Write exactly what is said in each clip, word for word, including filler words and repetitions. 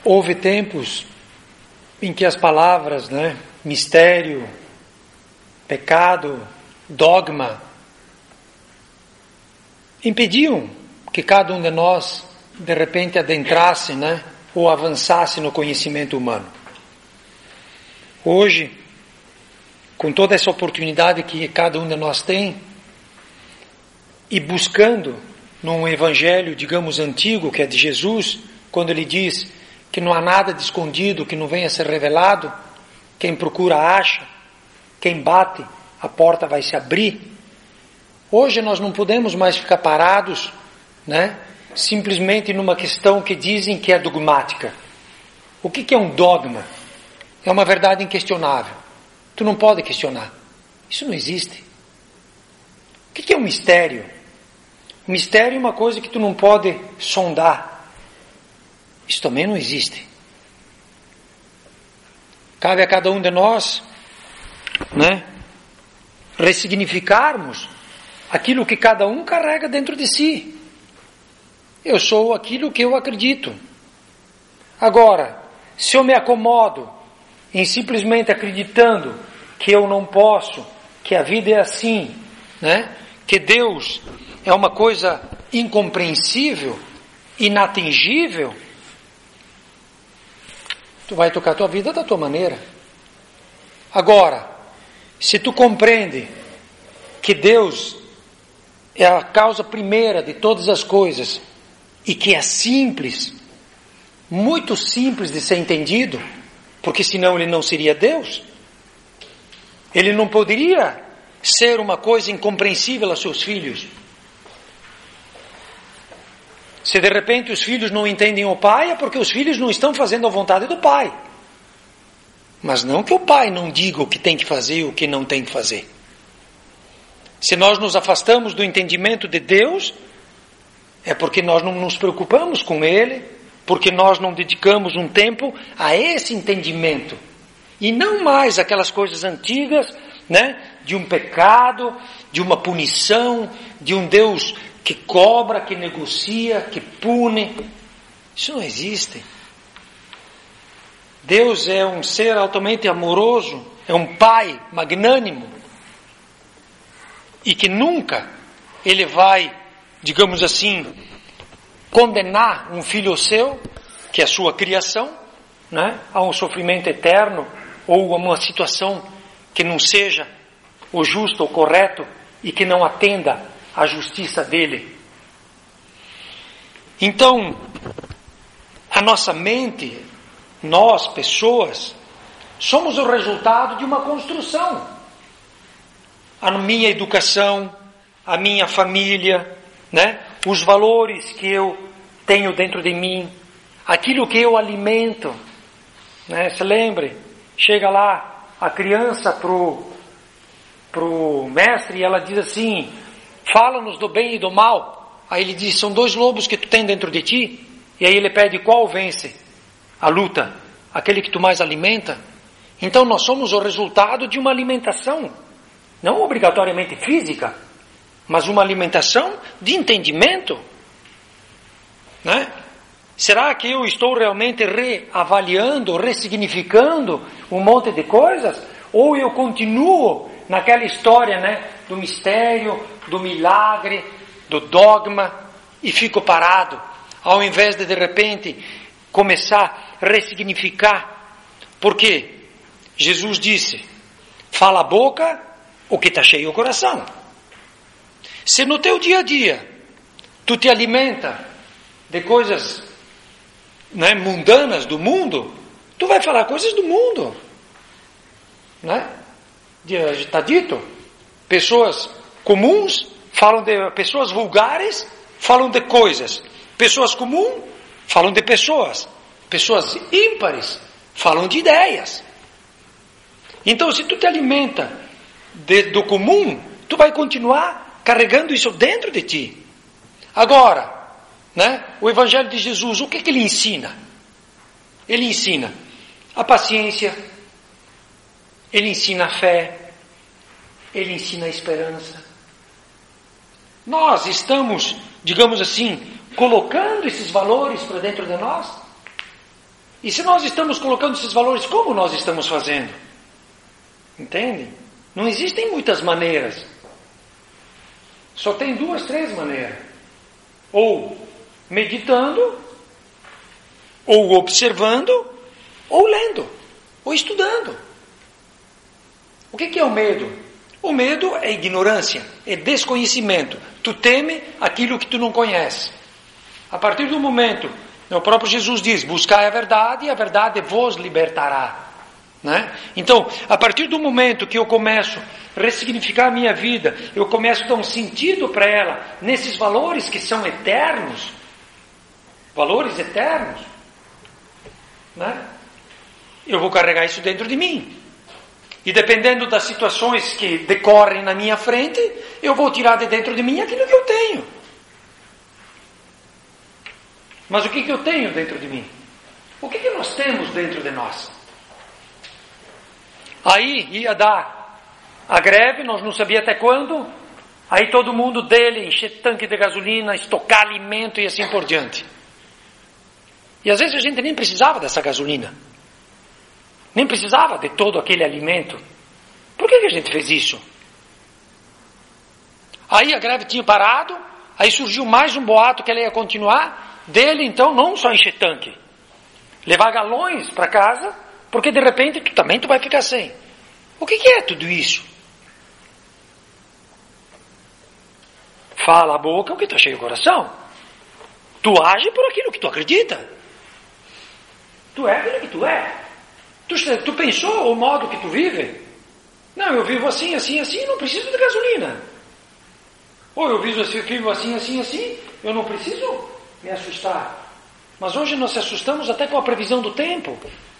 Houve tempos em que as palavras, né, mistério, pecado, dogma, impediam que cada um de nós, de repente, adentrasse, né, ou avançasse no conhecimento humano. Hoje, com toda essa oportunidade que cada um de nós tem, e buscando num evangelho, digamos, antigo, que é de Jesus, quando ele diz que não há nada de escondido que não venha a ser revelado, quem procura acha, quem bate, a porta vai se abrir. Hoje nós não podemos mais ficar parados, né, simplesmente numa questão que dizem que é dogmática. O que que é um dogma? É uma verdade inquestionável. Tu não pode questionar. Isso não existe. O que que é um mistério? O mistério é uma coisa que tu não pode sondar. Isso também não existe. Cabe a cada um de nós, né, ressignificarmos aquilo que cada um carrega dentro de si. Eu sou aquilo que eu acredito. Agora, se eu me acomodo em simplesmente acreditando que eu não posso, que a vida é assim, né, que Deus é uma coisa incompreensível, inatingível, tu vai tocar a tua vida da tua maneira. Agora, se tu compreende que Deus é a causa primeira de todas as coisas e que é simples, muito simples de ser entendido, porque senão ele não seria Deus, ele não poderia ser uma coisa incompreensível aos seus filhos. Se de repente os filhos não entendem o pai, é porque os filhos não estão fazendo a vontade do pai. Mas não que o pai não diga o que tem que fazer e o que não tem que fazer. Se nós nos afastamos do entendimento de Deus, é porque nós não nos preocupamos com Ele, porque nós não dedicamos um tempo a esse entendimento. E não mais aquelas coisas antigas, né, de um pecado, de uma punição, de um Deus que cobra, que negocia, que pune. Isso não existe. Deus é um ser altamente amoroso, é um pai magnânimo, e que nunca ele vai, digamos assim, condenar um filho seu, que é a sua criação, né, a um sofrimento eterno, ou a uma situação que não seja o justo ou correto, e que não atenda à justiça dele. Então, a nossa mente, nós, pessoas, somos o resultado de uma construção. A minha educação, a minha família, né, os valores que eu tenho dentro de mim, aquilo que eu alimento, né, se lembre, chega lá a criança pro pro mestre e ela diz assim: fala-nos do bem e do mal. Aí ele diz: são dois lobos que tu tem dentro de ti. E aí ele pede: qual vence a luta? Aquele que tu mais alimenta. Então nós somos o resultado de uma alimentação, não obrigatoriamente física, mas uma alimentação de entendimento, né? Será que eu estou realmente reavaliando, ressignificando um monte de coisas? Ou eu continuo naquela história, né, do mistério, do milagre, do dogma, e fico parado, ao invés de de repente começar a ressignificar? Porque Jesus disse: fala a boca o que está cheio o coração. Se no teu dia a dia tu te alimenta de coisas, né, mundanas do mundo, tu vai falar coisas do mundo, né? Está dito, pessoas comuns falam de pessoas vulgares, falam de coisas. Pessoas comuns falam de pessoas. Pessoas ímpares falam de ideias. Então, se tu te alimenta de, do comum, tu vai continuar carregando isso dentro de ti. Agora, né, o Evangelho de Jesus, o que, que ele ensina? Ele ensina a paciência, ele ensina a fé, ele ensina a esperança. Nós estamos, digamos assim, colocando esses valores para dentro de nós? E se nós estamos colocando esses valores, como nós estamos fazendo? Entende? Não existem muitas maneiras. Só tem duas, três maneiras. Ou meditando, ou observando, ou lendo, ou estudando. O que é o medo? O medo é ignorância, é desconhecimento. Tu teme aquilo que tu não conhece. A partir do momento, o próprio Jesus diz, buscai a verdade e a verdade vos libertará. Né? Então, a partir do momento que eu começo a ressignificar a minha vida, eu começo a dar um sentido para ela, nesses valores que são eternos, valores eternos, né? Eu vou carregar isso dentro de mim. E dependendo das situações que decorrem na minha frente, eu vou tirar de dentro de mim aquilo que eu tenho. Mas o que, que eu tenho dentro de mim? O que, que nós temos dentro de nós? Aí ia dar a greve, nós não sabíamos até quando. Aí todo mundo dele, encher tanque de gasolina, estocar alimento e assim por diante. E às vezes a gente nem precisava dessa gasolina. Nem precisava de todo aquele alimento. Por que, que a gente fez isso? Aí a greve tinha parado, aí surgiu mais um boato que ela ia continuar, dele então não só encher tanque, levar galões para casa, porque de repente tu também tu vai ficar sem. O que, que é tudo isso? Fala a boca o que está cheio o coração. Tu age por aquilo que tu acredita. Tu é aquilo que tu é. Tu, tu pensou o modo que tu vive? Não, eu vivo assim, assim, assim, não preciso de gasolina. Ou eu vivo assim, vivo assim, assim, assim, eu não preciso me assustar. Mas hoje nós se assustamos até com a previsão do tempo.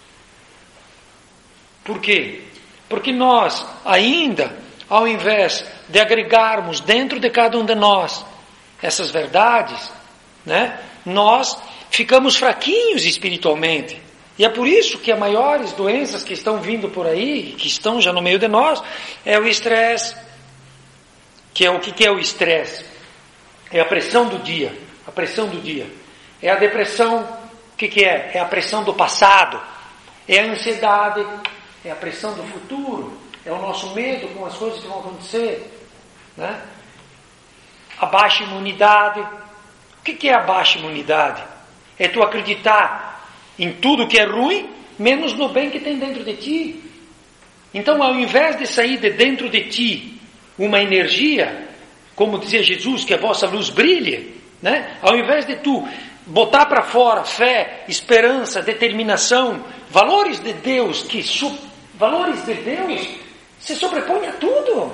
Por quê? Porque nós ainda, ao invés de agregarmos dentro de cada um de nós essas verdades, né, nós ficamos fraquinhos espiritualmente. E é por isso que as maiores doenças que estão vindo por aí, que estão já no meio de nós, é o estresse. Que é o que, que é o estresse? É a pressão do dia. A pressão do dia. É a depressão. O que, que é? É a pressão do passado. É a ansiedade. É a pressão do futuro. É o nosso medo com as coisas que vão acontecer. Né? A baixa imunidade. O que, que é a baixa imunidade? É tu acreditar em tudo que é ruim, menos no bem que tem dentro de ti. Então, ao invés de sair de dentro de ti uma energia, como dizia Jesus, que a vossa luz brilhe, né? Ao invés de tu botar para fora fé, esperança, determinação, valores de Deus, que su- valores de Deus se sobrepõem a tudo.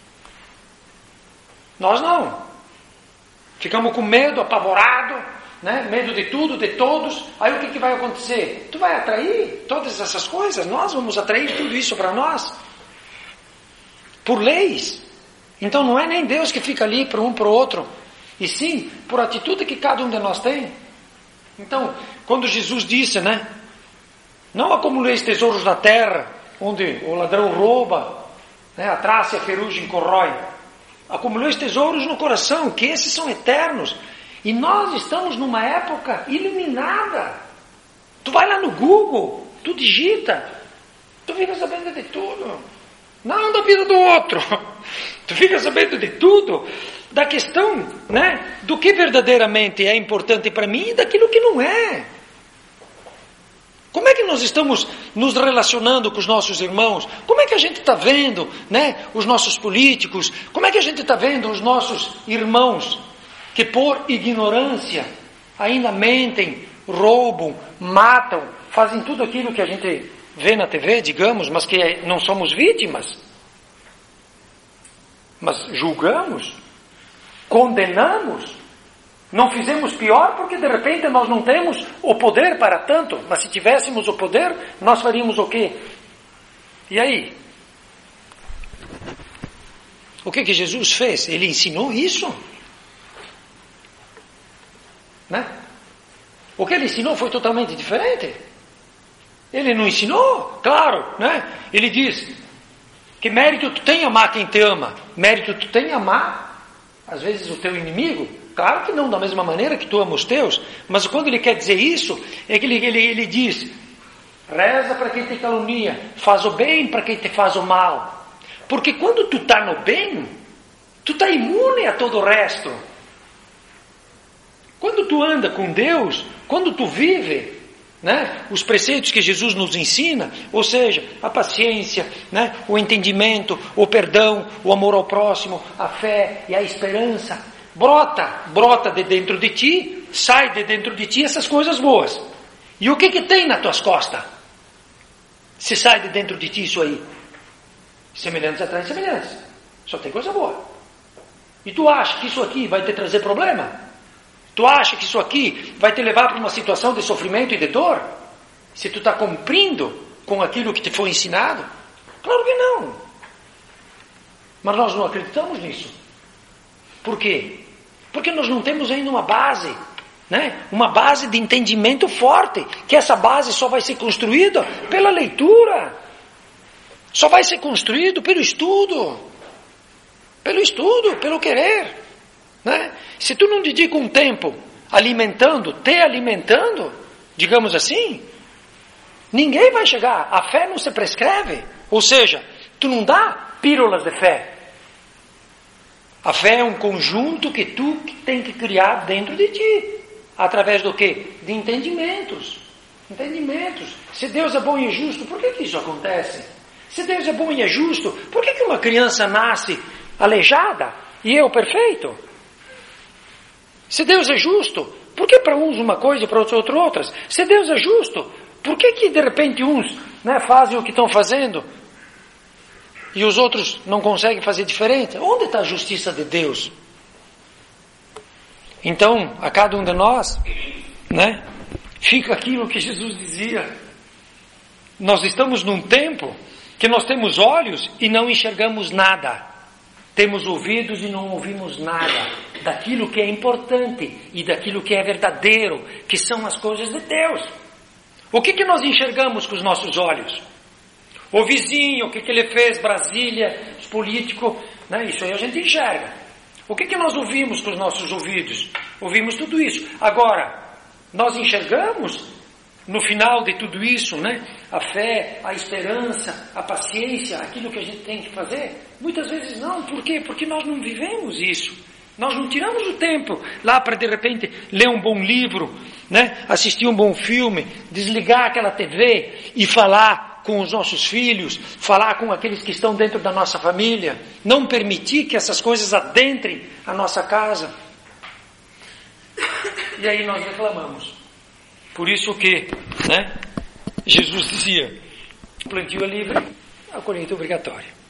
Nós não. Ficamos com medo, apavorado, né? Medo de tudo, de todos. Aí o que, que vai acontecer? Tu vai atrair todas essas coisas. Nós vamos atrair tudo isso para nós. Por leis. Então não é nem Deus que fica ali para um para o outro. E sim, por atitude que cada um de nós tem. Então, quando Jesus disse, né? Não acumuleis tesouros na terra, onde o ladrão rouba, né? A traça e a ferrugem corrói. Acumuleis tesouros no coração, que esses são eternos. E nós estamos numa época iluminada. Tu vai lá no Google, tu digita, tu fica sabendo de tudo. Não da vida do outro. Tu fica sabendo de tudo. Da questão, né, do que verdadeiramente é importante para mim e daquilo que não é. Como é que nós estamos nos relacionando com os nossos irmãos? Como é que a gente está vendo, né, os nossos políticos? Como é que a gente está vendo os nossos irmãos que por ignorância ainda mentem, roubam, matam, fazem tudo aquilo que a gente vê na T V, digamos, mas que não somos vítimas? Mas julgamos, condenamos, não fizemos pior porque de repente nós não temos o poder para tanto, mas se tivéssemos o poder, nós faríamos o quê? E aí? O que que Jesus fez? Ele ensinou isso? Né? O que ele ensinou foi totalmente diferente. Ele não ensinou, claro, né? Ele diz que mérito tu tem amar quem te ama, mérito tu tem amar, às vezes, o teu inimigo. Claro que não da mesma maneira que tu ama os teus, mas quando ele quer dizer isso, é que ele, ele, ele diz, reza para quem te calunia, faz o bem para quem te faz o mal. Porque quando tu está no bem, tu está imune a todo o resto. Quando tu anda com Deus, quando tu vive, né, os preceitos que Jesus nos ensina, ou seja, a paciência, né, o entendimento, o perdão, o amor ao próximo, a fé e a esperança, brota, brota de dentro de ti, sai de dentro de ti essas coisas boas. E o que que tem nas tuas costas? Se sai de dentro de ti isso aí? Semelhantes atrás de semelhantes. Só tem coisa boa. E tu acha que isso aqui vai te trazer problema? Tu acha que isso aqui vai te levar para uma situação de sofrimento e de dor? Se tu está cumprindo com aquilo que te foi ensinado? Claro que não. Mas nós não acreditamos nisso. Por quê? Porque nós não temos ainda uma base, né? Uma base de entendimento forte, que essa base só vai ser construída pela leitura, só vai ser construído pelo estudo, pelo estudo, pelo querer. Né? Se tu não dedica um tempo alimentando, te alimentando, digamos assim, ninguém vai chegar. A fé não se prescreve. Ou seja, tu não dá pílulas de fé. A fé é um conjunto que tu tem que criar dentro de ti. Através do quê? De entendimentos. Entendimentos. Se Deus é bom e justo, por que que isso acontece? Se Deus é bom e é justo, por que que uma criança nasce aleijada e eu perfeito? Se Deus é justo, por que para uns uma coisa e para outros outras? Se Deus é justo, por que que de repente uns, né, fazem o que estão fazendo e os outros não conseguem fazer diferente? Onde está a justiça de Deus? Então, a cada um de nós, né, fica aquilo que Jesus dizia. Nós estamos num tempo que nós temos olhos e não enxergamos nada. Temos ouvidos e não ouvimos nada daquilo que é importante e daquilo que é verdadeiro, que são as coisas de Deus. O que que nós enxergamos com os nossos olhos? O vizinho, o que que ele fez, Brasília, os políticos, né? Isso aí a gente enxerga. O que que nós ouvimos com os nossos ouvidos? Ouvimos tudo isso. Agora, nós enxergamos no final de tudo isso, né? A fé, a esperança, a paciência, aquilo que a gente tem que fazer? Muitas vezes não. Por quê? Porque nós não vivemos isso. Nós não tiramos o tempo lá para de repente ler um bom livro, né? Assistir um bom filme, desligar aquela T V e falar com os nossos filhos, falar com aqueles que estão dentro da nossa família, não permitir que essas coisas adentrem a nossa casa. E aí nós reclamamos. Por isso que, né, Jesus dizia, o plantio é livre, a colheita é obrigatória.